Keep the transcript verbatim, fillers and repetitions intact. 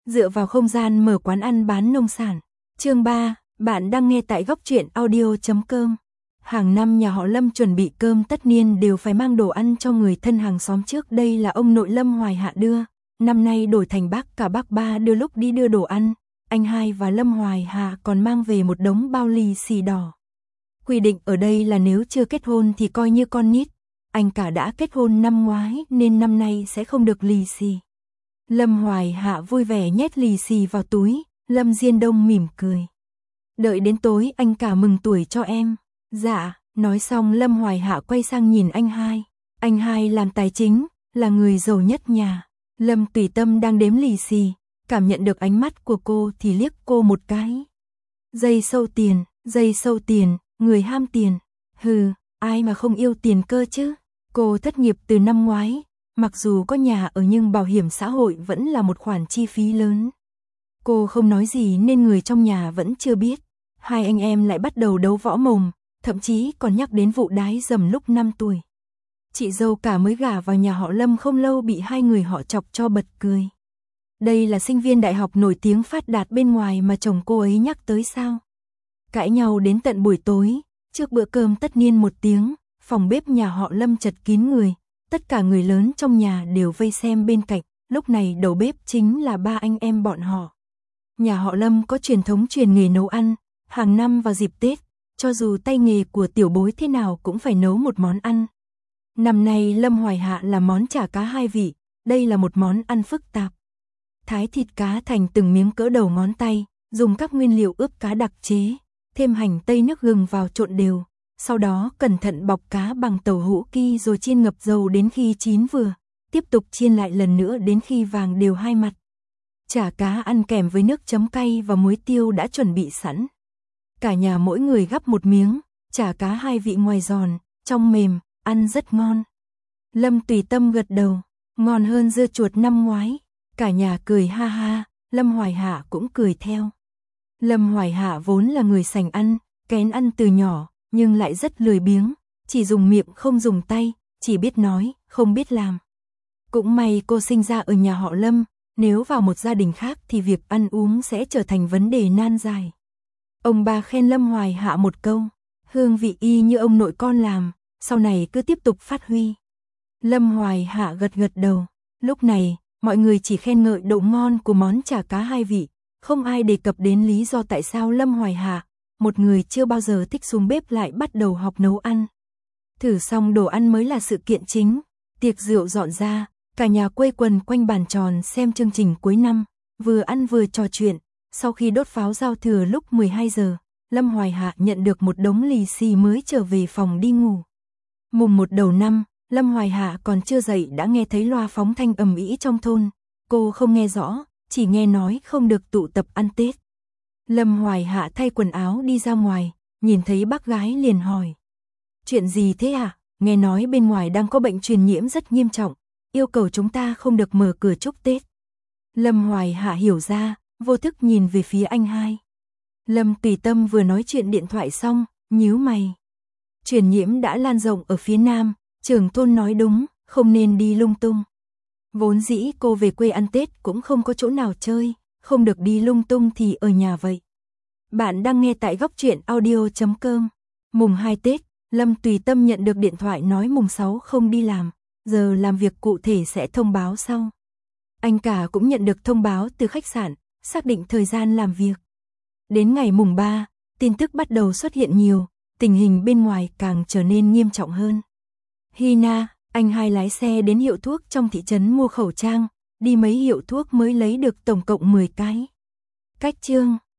dựa vào không gian mở quán ăn bán nông sản. Chương ba, bạn đang nghe tại góc truyện audio chấm com. Hàng năm nhà họ Lâm chuẩn bị cơm tất niên đều phải mang đồ ăn cho người thân hàng xóm, trước đây là ông nội Lâm Hoài Hạ đưa, năm nay đổi thành bác cả bác ba đưa. Lúc đi đưa đồ ăn, anh hai và Lâm Hoài Hạ còn mang về một đống bao lì xì đỏ. Quy định ở đây là nếu chưa kết hôn thì coi như con nít, anh cả đã kết hôn năm ngoái nên năm nay sẽ không được lì xì. Lâm Hoài Hạ vui vẻ nhét lì xì vào túi, Lâm Diên Đông mỉm cười. Đợi đến tối anh cả mừng tuổi cho em. Dạ, nói xong Lâm Hoài Hạ quay sang nhìn anh hai. Anh hai làm tài chính, là người giàu nhất nhà. Lâm Tùy Tâm đang đếm lì xì, cảm nhận được ánh mắt của cô thì liếc cô một cái. Dây sâu tiền, dây sâu tiền, người ham tiền. Hừ, ai mà không yêu tiền cơ chứ. Cô thất nghiệp từ năm ngoái, mặc dù có nhà ở nhưng bảo hiểm xã hội vẫn là một khoản chi phí lớn. Cô không nói gì nên người trong nhà vẫn chưa biết. Hai anh em lại bắt đầu đấu võ mồm, thậm chí còn nhắc đến vụ đái dầm lúc năm tuổi. Chị dâu cả mới gả vào nhà họ Lâm không lâu bị hai người họ chọc cho bật cười. Đây là sinh viên đại học nổi tiếng phát đạt bên ngoài mà chồng cô ấy nhắc tới sao? Cãi nhau đến tận buổi tối, trước bữa cơm tất niên một tiếng, phòng bếp nhà họ Lâm chật kín người, tất cả người lớn trong nhà đều vây xem bên cạnh, lúc này đầu bếp chính là ba anh em bọn họ. Nhà họ Lâm có truyền thống truyền nghề nấu ăn, hàng năm vào dịp Tết, cho dù tay nghề của tiểu bối thế nào cũng phải nấu một món ăn. Năm nay Lâm Hoài Hạ làm món chả cá hai vị, đây là một món ăn phức tạp. Thái thịt cá thành từng miếng cỡ đầu ngón tay, dùng các nguyên liệu ướp cá đặc chế, thêm hành tây nước gừng vào trộn đều, sau đó cẩn thận bọc cá bằng tàu hũ ki rồi chiên ngập dầu đến khi chín vừa, tiếp tục chiên lại lần nữa đến khi vàng đều hai mặt. Chả cá ăn kèm với nước chấm cay và muối tiêu đã chuẩn bị sẵn. Cả nhà mỗi người gắp một miếng, chả cá hai vị ngoài giòn, trong mềm, ăn rất ngon. Lâm Tùy Tâm gật đầu, ngon hơn dưa chuột năm ngoái. Cả nhà cười ha ha, Lâm Hoài Hạ cũng cười theo. Lâm Hoài Hạ vốn là người sành ăn, kén ăn từ nhỏ, nhưng lại rất lười biếng, chỉ dùng miệng không dùng tay, chỉ biết nói, không biết làm. Cũng may cô sinh ra ở nhà họ Lâm, nếu vào một gia đình khác thì việc ăn uống sẽ trở thành vấn đề nan giải. Ông bà khen Lâm Hoài Hạ một câu, hương vị y như ông nội con làm, sau này cứ tiếp tục phát huy. Lâm Hoài Hạ gật gật đầu, lúc này, mọi người chỉ khen ngợi độ ngon của món chả cá hai vị, không ai đề cập đến lý do tại sao Lâm Hoài Hạ, một người chưa bao giờ thích xuống bếp lại bắt đầu học nấu ăn. Thử xong đồ ăn mới là sự kiện chính, tiệc rượu dọn ra, cả nhà quây quần quanh bàn tròn xem chương trình cuối năm, vừa ăn vừa trò chuyện. Sau khi đốt pháo giao thừa lúc mười hai giờ, Lâm Hoài Hạ nhận được một đống lì xì mới trở về phòng đi ngủ. Mùng một đầu năm, Lâm Hoài Hạ còn chưa dậy đã nghe thấy loa phóng thanh ầm ĩ trong thôn. Cô không nghe rõ, chỉ nghe nói không được tụ tập ăn Tết. Lâm Hoài Hạ thay quần áo đi ra ngoài, nhìn thấy bác gái liền hỏi. Chuyện gì thế à? Nghe nói bên ngoài đang có bệnh truyền nhiễm rất nghiêm trọng, yêu cầu chúng ta không được mở cửa chúc Tết. Lâm Hoài Hạ hiểu ra, vô thức nhìn về phía anh hai. Lâm Tùy Tâm vừa nói chuyện điện thoại xong, nhíu mày. Truyền nhiễm đã lan rộng ở phía Nam, trưởng thôn nói đúng, không nên đi lung tung. Vốn dĩ cô về quê ăn Tết cũng không có chỗ nào chơi, không được đi lung tung thì ở nhà vậy. Bạn đang nghe tại góc truyện audio chấm com. Mùng hai Tết, Lâm Tùy Tâm nhận được điện thoại nói mùng sáu không đi làm, giờ làm việc cụ thể sẽ thông báo sau. Anh cả cũng nhận được thông báo từ khách sạn, xác định thời gian làm việc. Đến ngày mùng ba, tin tức bắt đầu xuất hiện nhiều, tình hình bên ngoài càng trở nên nghiêm trọng hơn. Hina, anh hai lái xe đến hiệu thuốc trong thị trấn mua khẩu trang, đi mấy hiệu thuốc mới lấy được tổng cộng mười cái. Cách chương